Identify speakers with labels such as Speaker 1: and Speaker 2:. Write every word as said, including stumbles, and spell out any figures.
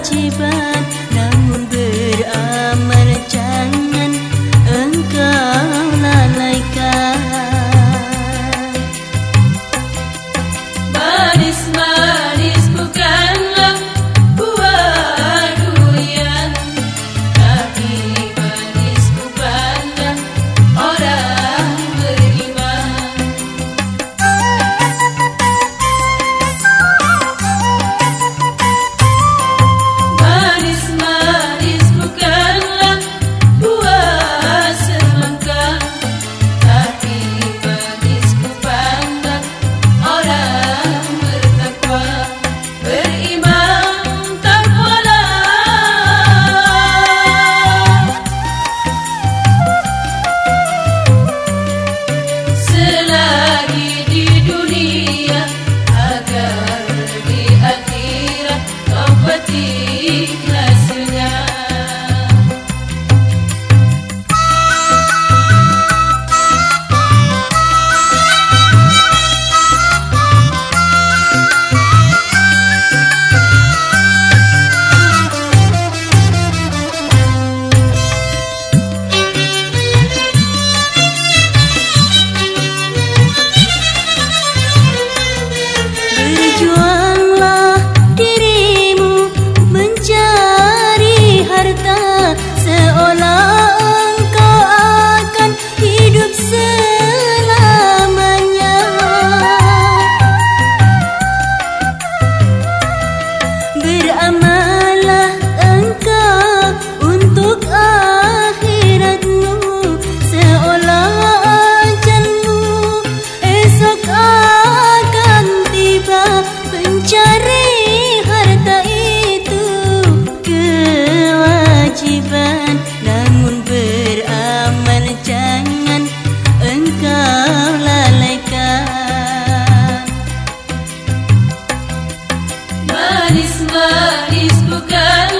Speaker 1: kewajiban, namun beramal jangan engkau lalaikan.
Speaker 2: Manis-manis bukanlah buah durian, tapi manis bukanlah orang beriman. Manis-manis bukanlah buah semangka, tapi manis kupandang orang bertakwa, beriman takwalah. Selagi di dunia agar di akhirat kau petik hasilnya.
Speaker 1: Berjuanglah dirimu mencari harta, seolah engkau akan hidup selamanya. Beramallah engkau untuk akhiratmu, seolah ajalmu esok akan tiba. Mencari harta itu kewajiban, namun beramal jangan engkau lalaikan.
Speaker 2: Manis-manis bukan